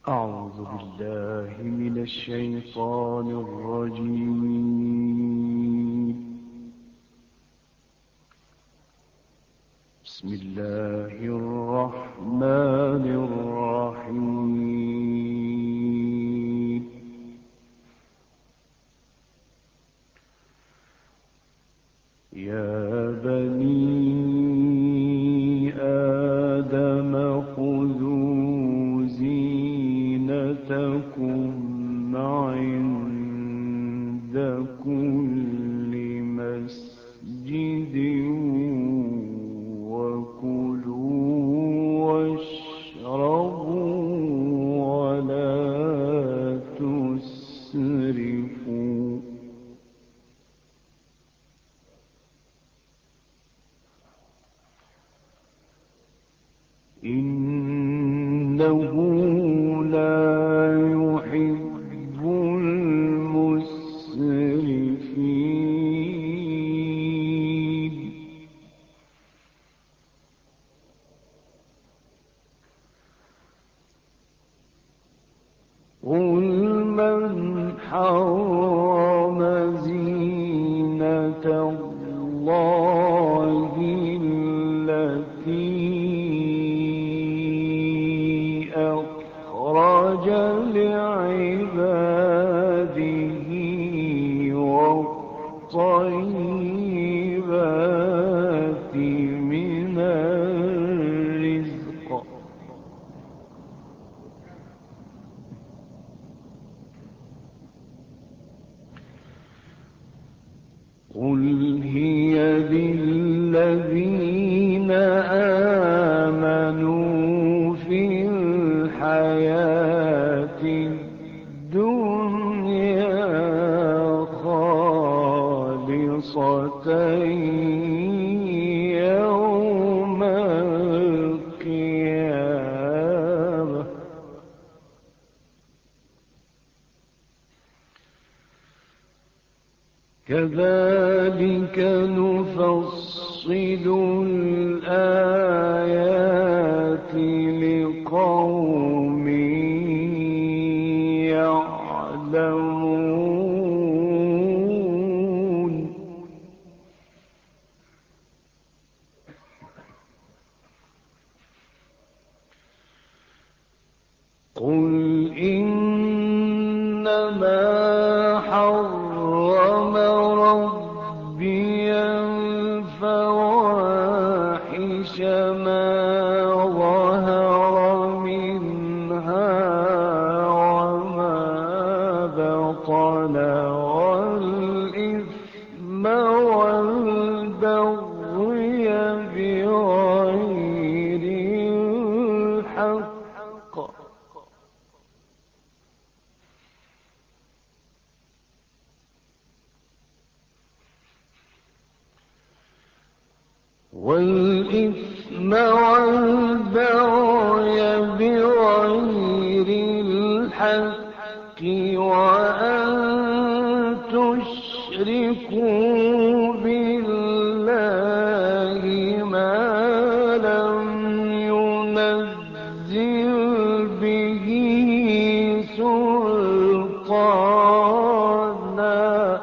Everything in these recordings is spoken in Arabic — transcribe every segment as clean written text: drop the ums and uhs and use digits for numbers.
أعوذ بالله من الشيطان الرجيم. بسم الله الرحمن الرحيم. يا بني آدم خذوا زينتكم عند كل مسجد وكلوا واشربوا ولا تسرفوا إنه لا يحب المسرفين. قل من حرم زينة الله التي أخرج لعباده والطيبات من الرزق قل هي للذين آمنوا في الحياة الدنيا خالصة يوم القيامة. كذلك نفصل الآيات لقوم يعلمون. قل إنما حرم ربي الفواحش ما ظهر منها وما بطن والإثم والبغي بغير الحق بغير الحق وأن تشركوا بالله ما لم ينزل به سلطانا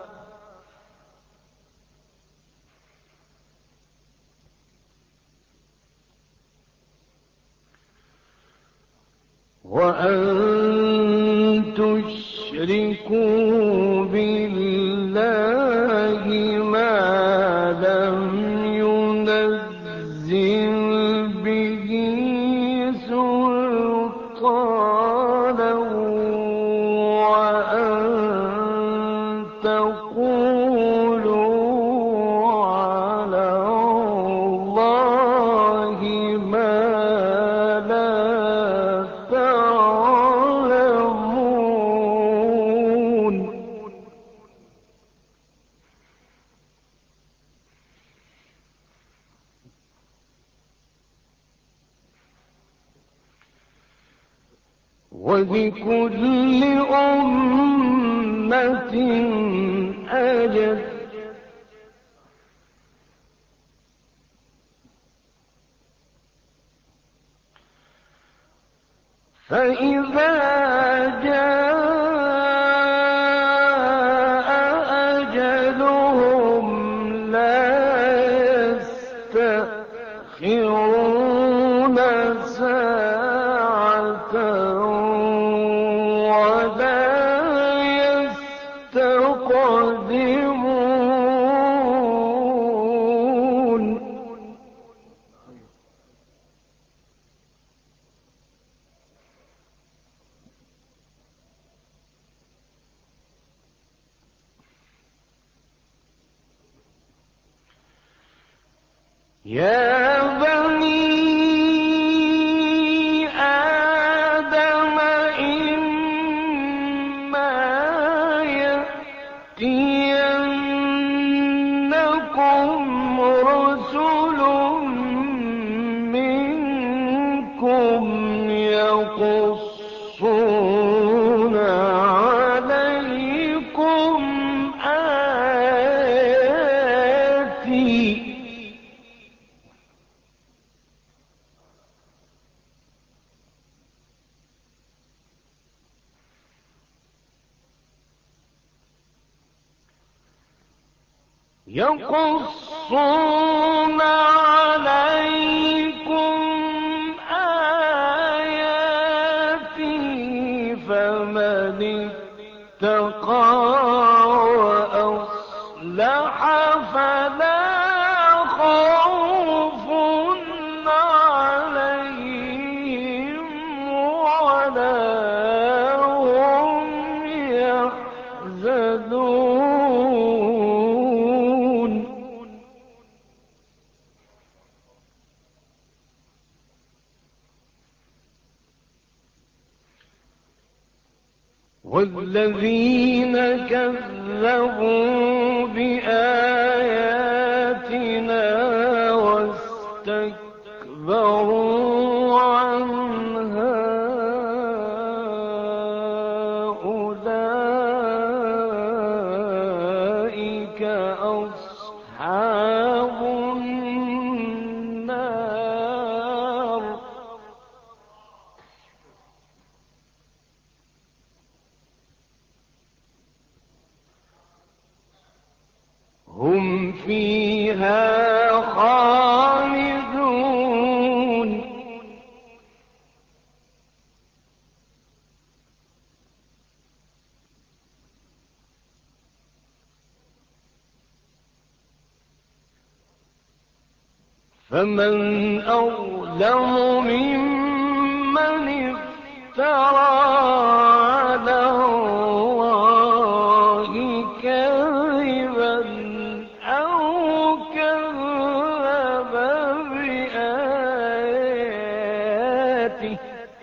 وأن تشركوا بالله ما لم ينزل به سلطانا وأن تقولوا على الله ما لا تعلمون. ولكل أمة أجل فإذا جاء أجلهم لا يستأخرون ساعة ولا يستقدمون. يا بني آدم إما يأتينكم رسل منكم يقصون عليكم آياتي يقصون عليكم آياتي فمن اتقى وأصلح فلا خوف عليهم ولا هم يحزنون. والذين كذبوا بآياتنا واستكبروا عنها أولئك أصحاب النار هم فيها خالدون. فمن أظلم ممن افترى على الله كذبا أو كذب بآياته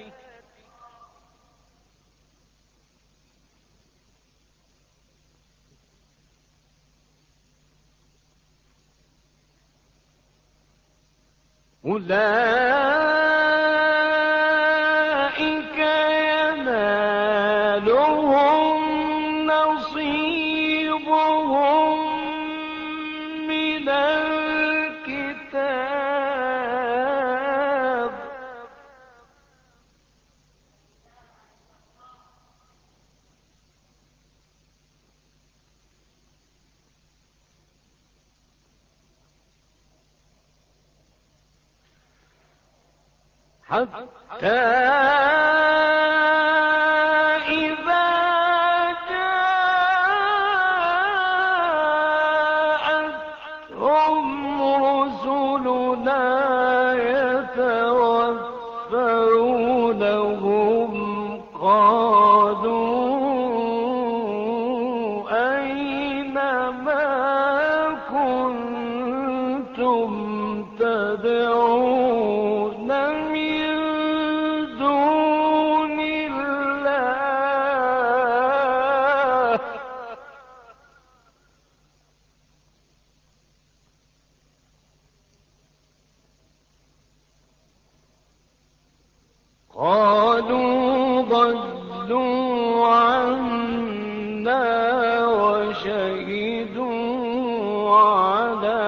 أولئك ينالهم نصيبهم من الكتاب حتى إذا جاءتهم رسلنا يتوفونهم قالوا أين ما كنتم تدعون من دون الله قالوا ضلوا عنا وشهدوا على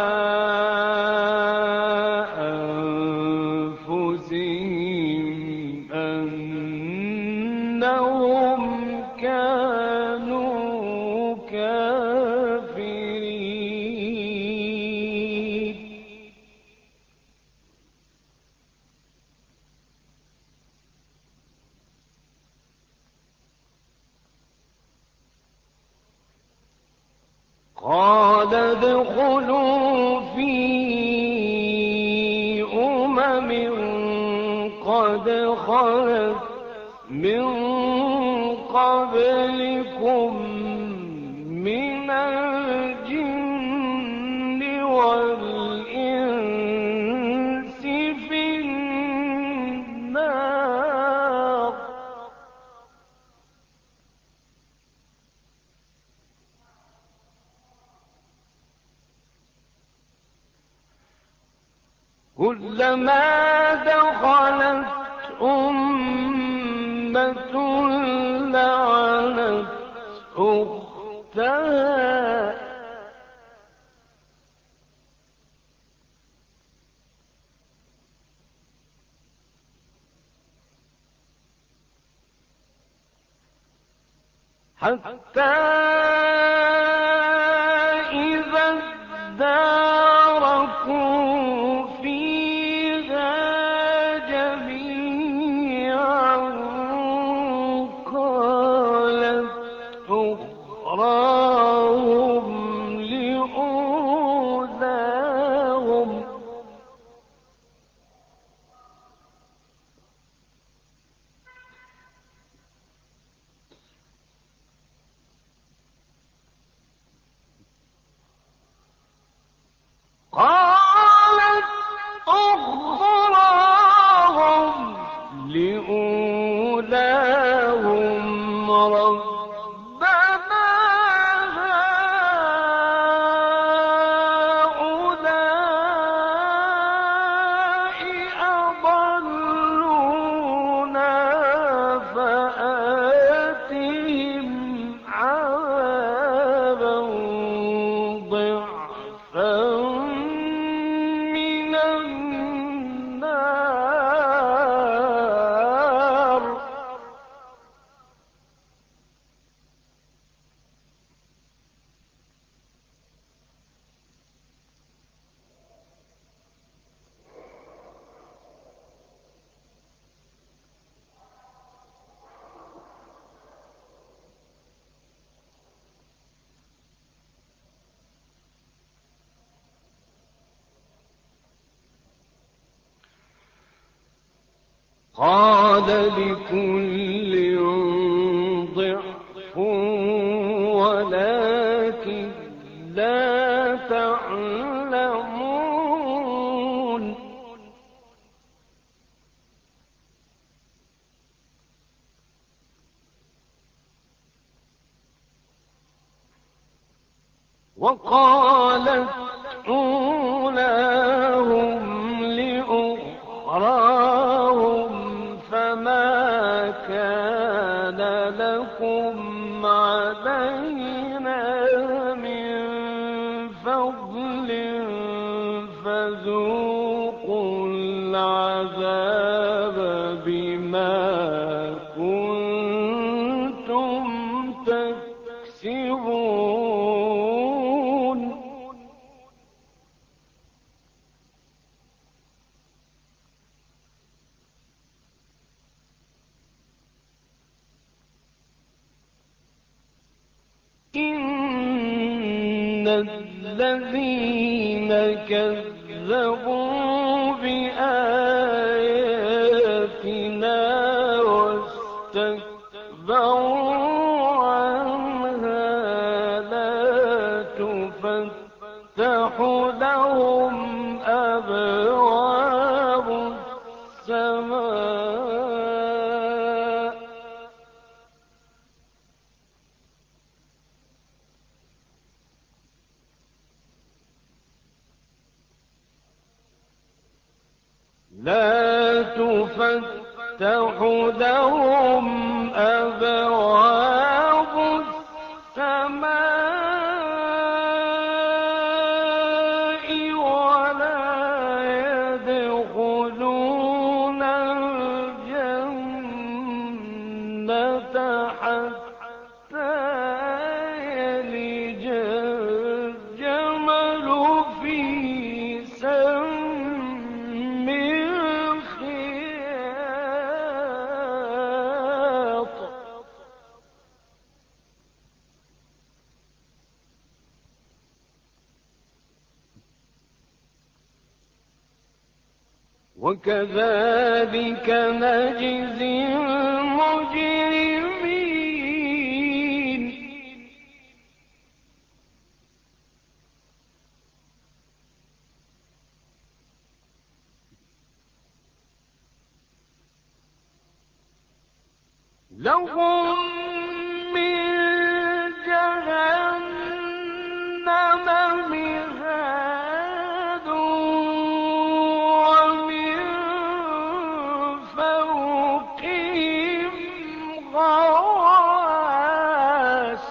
أنفسهم أنهم قال ادخلوا في قد خلت من قبلكم من الجن والإنس في النار كلما دخلت أمة لعنت أختها حتى إذا اداركوا فيها جميعا قالت أخراهم لأولاهم قالت أخراهم لأولاهم ربنا هؤلاء أضلونا فآتهم عذابا ضعفا من النار قال لكل ضعف ولكن لا تعلمون وقالت أولاهم لأخراهم فما كان لكم علينا من فضل فذوقوا العذاب بما كنتم تكسبون إن الذين كذبوا بآياتنا واستكبروا عنها لا تفتح لهم أبواب السماء لا تفتح لهم أبواب السماء ولا يدخلون الجنة حتى يلج الجمل في سم الخياط وكذلك نجزي المجرمين. لهم من جهنم مهاد ومن فوقهم غواش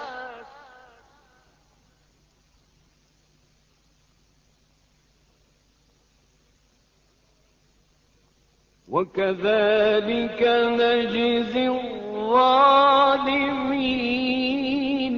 وكذلك نجزي الظالمين.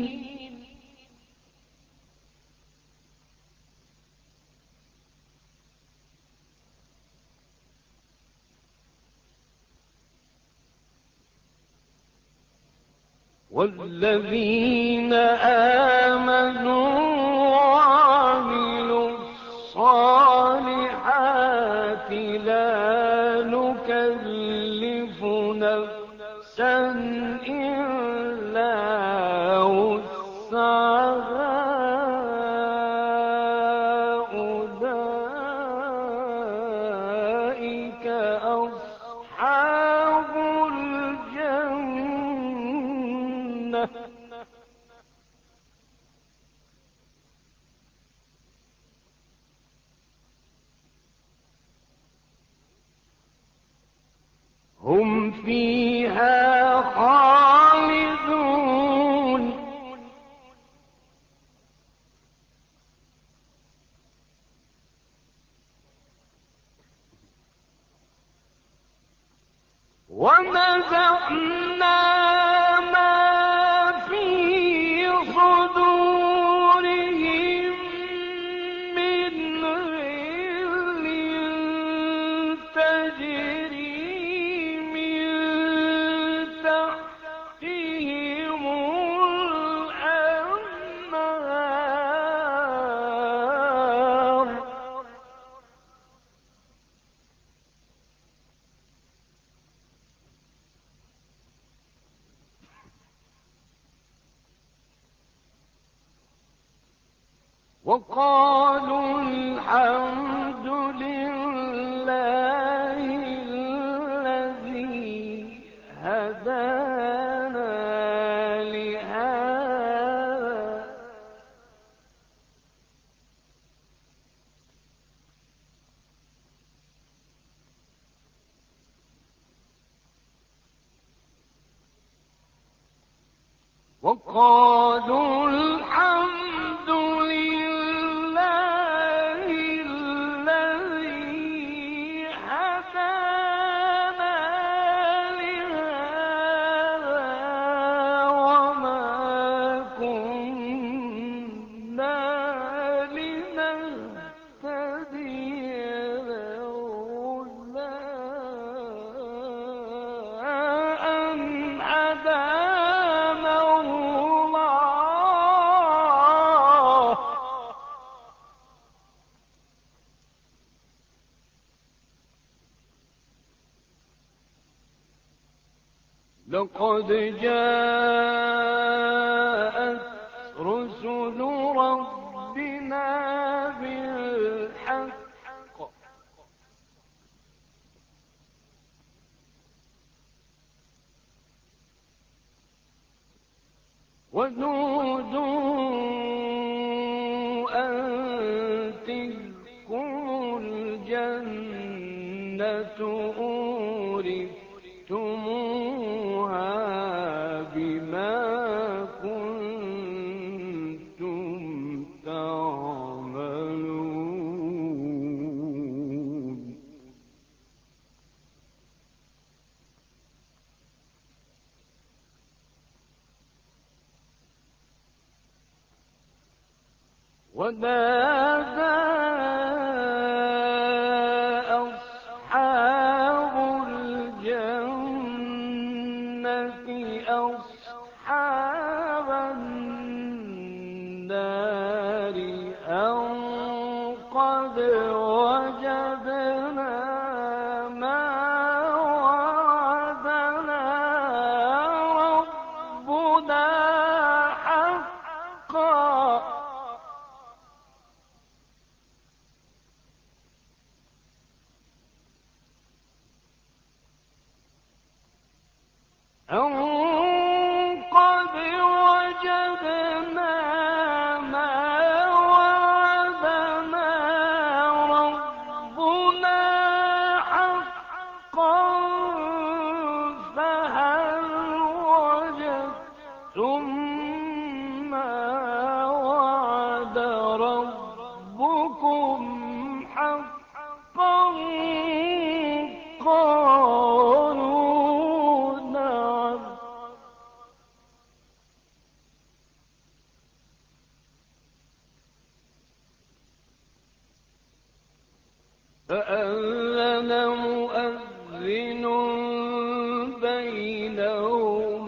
والذين آمنوا وعملوا الصالحات لا نكلف نفسا إلا وسعها أولئك أصحاب الجنة هم فيها خالدون. ونزعنا ما في صدورهم من غل تجري من تحتهم الأنهار وقالوا الحمد لله الذي هدانا لهذا وقالوا الحمد لله الذي هدانا لهذا وما كنا لنهتدي لولا أن هدانا الله. لقد جاءت رسل ربنا بالحق ونودوا أن تلكم الجنة أورثتموها بما كنتم تعملون. ونادى أصحاب الجنة أصحاب النار أن قد وجدنا أن قد وجدنا ما وعدنا ربنا حقا فهل وجدتم ما وعد ربكم حقا قالوا نعم فأذن مؤذن بينهم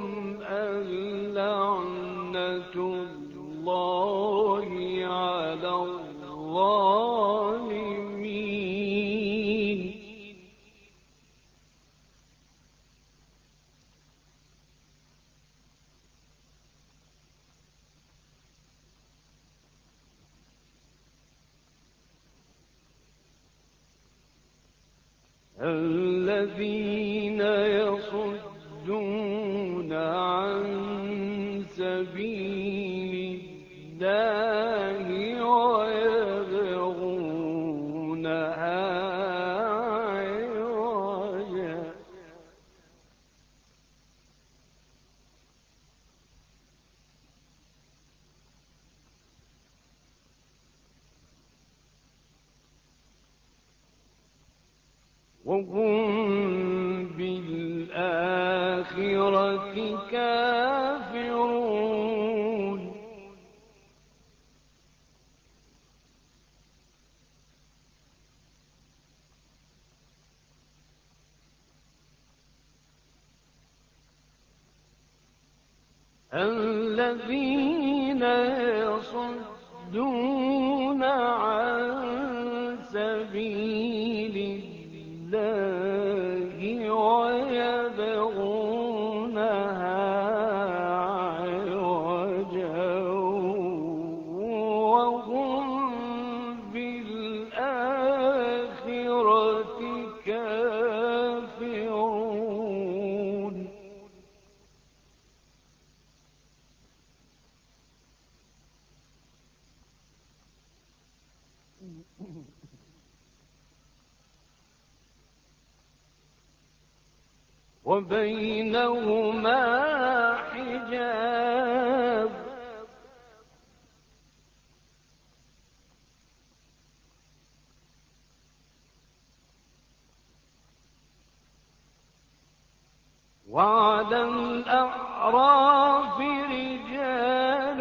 اللعنة الله على الظالمين الذين يصدون عن سبيل الله ويبغونها عوجا وهم بالآخرة كافرون الذين يصدون عن سبيل الله ويبغونها عوجا وهم بالآخرة كافرون وبينهما حجاب وعلى الأعراف رجال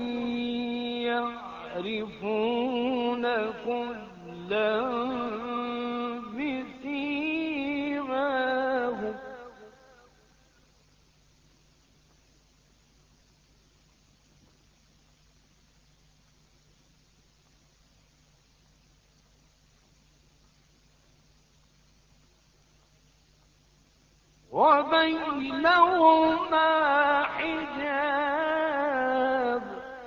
يعرفون كلا بسيماهم وبينهما حجاب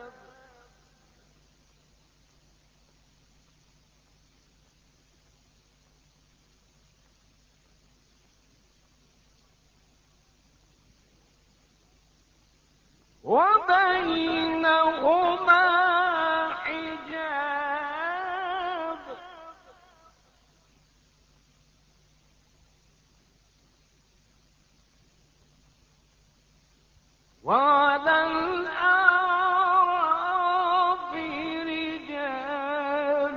وبينهما حجاب وعلى الأعراف رجال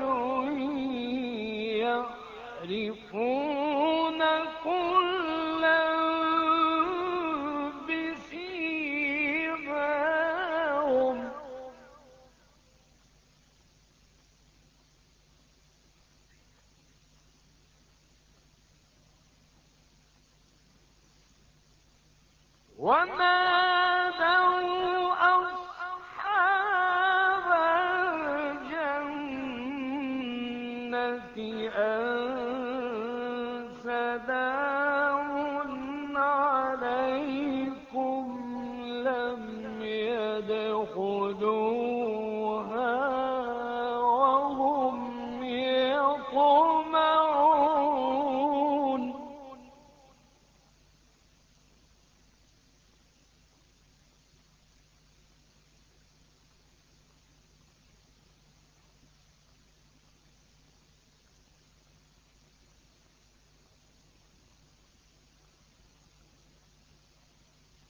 يعرفون كلا بسيماهم ونادوا أصحاب الجنة أن سلام عليكم لم يدخلوها وهم يطمعون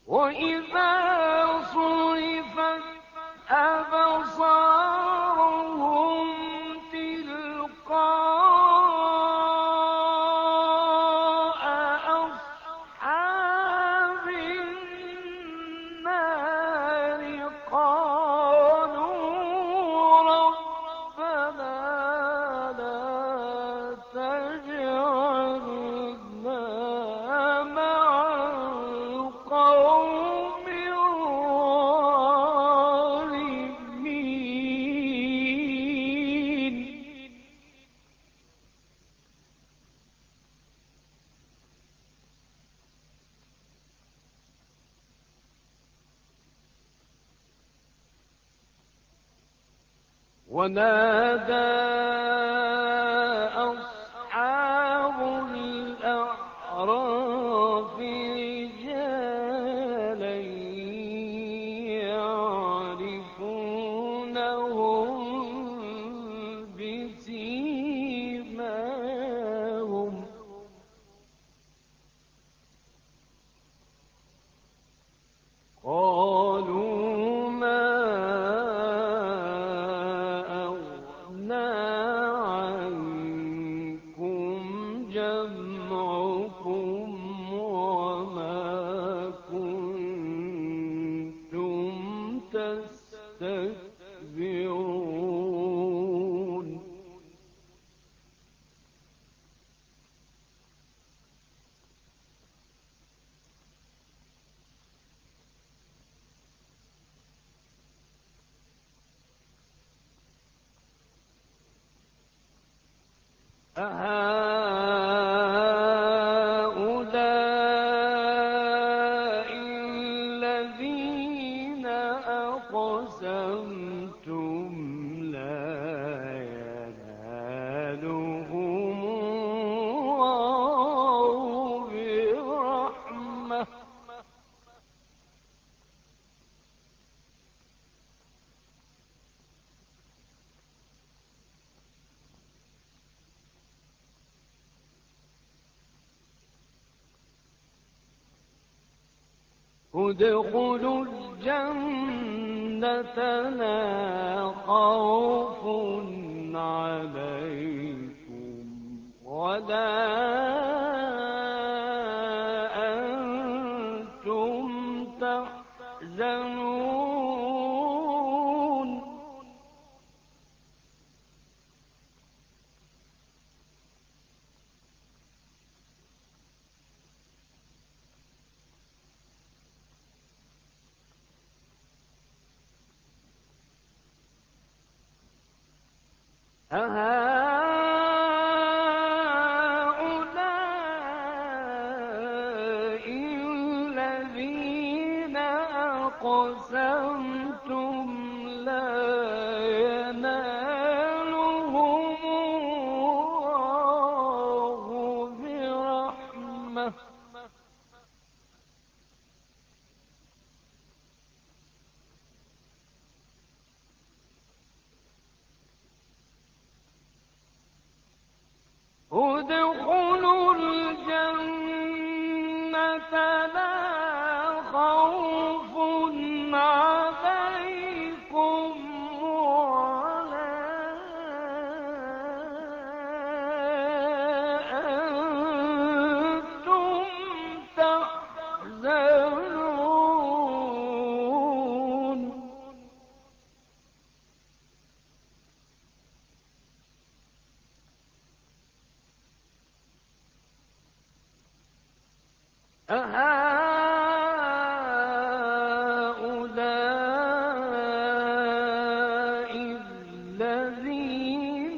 وإذا صرفت أبصارهم تلقاء أصحاب النار قالوا ربنا لا تجعلنا مع القوم الظالمين. ونادى أصحاب الأعراف رجالا يعرفونهم بسيماهم قالوا ما أغنى عنكم جمعكم وما كنتم تستكبرون. أهؤلاء الذين أقسمتم لا ينالهم الله برحمة ادخلوا الجنة لا خوف عليكم ولا أنتم تحزنون. أهؤلاء الذين أقسمتم لا ينالهم الله برحمة ادخلوا الجنة لا خوف عليكم ولا أنتم تحزنون. أهؤلاء الذين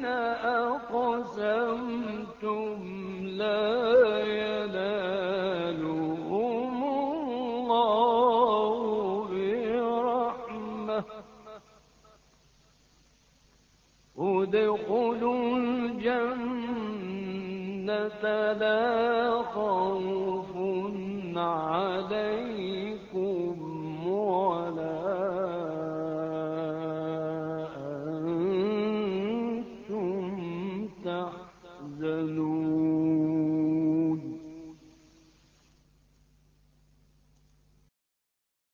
أقسمتم لا ينالهم الله برحمة ادخلوا الجنة لا خوف عليكم ولا أنتم تحزنون.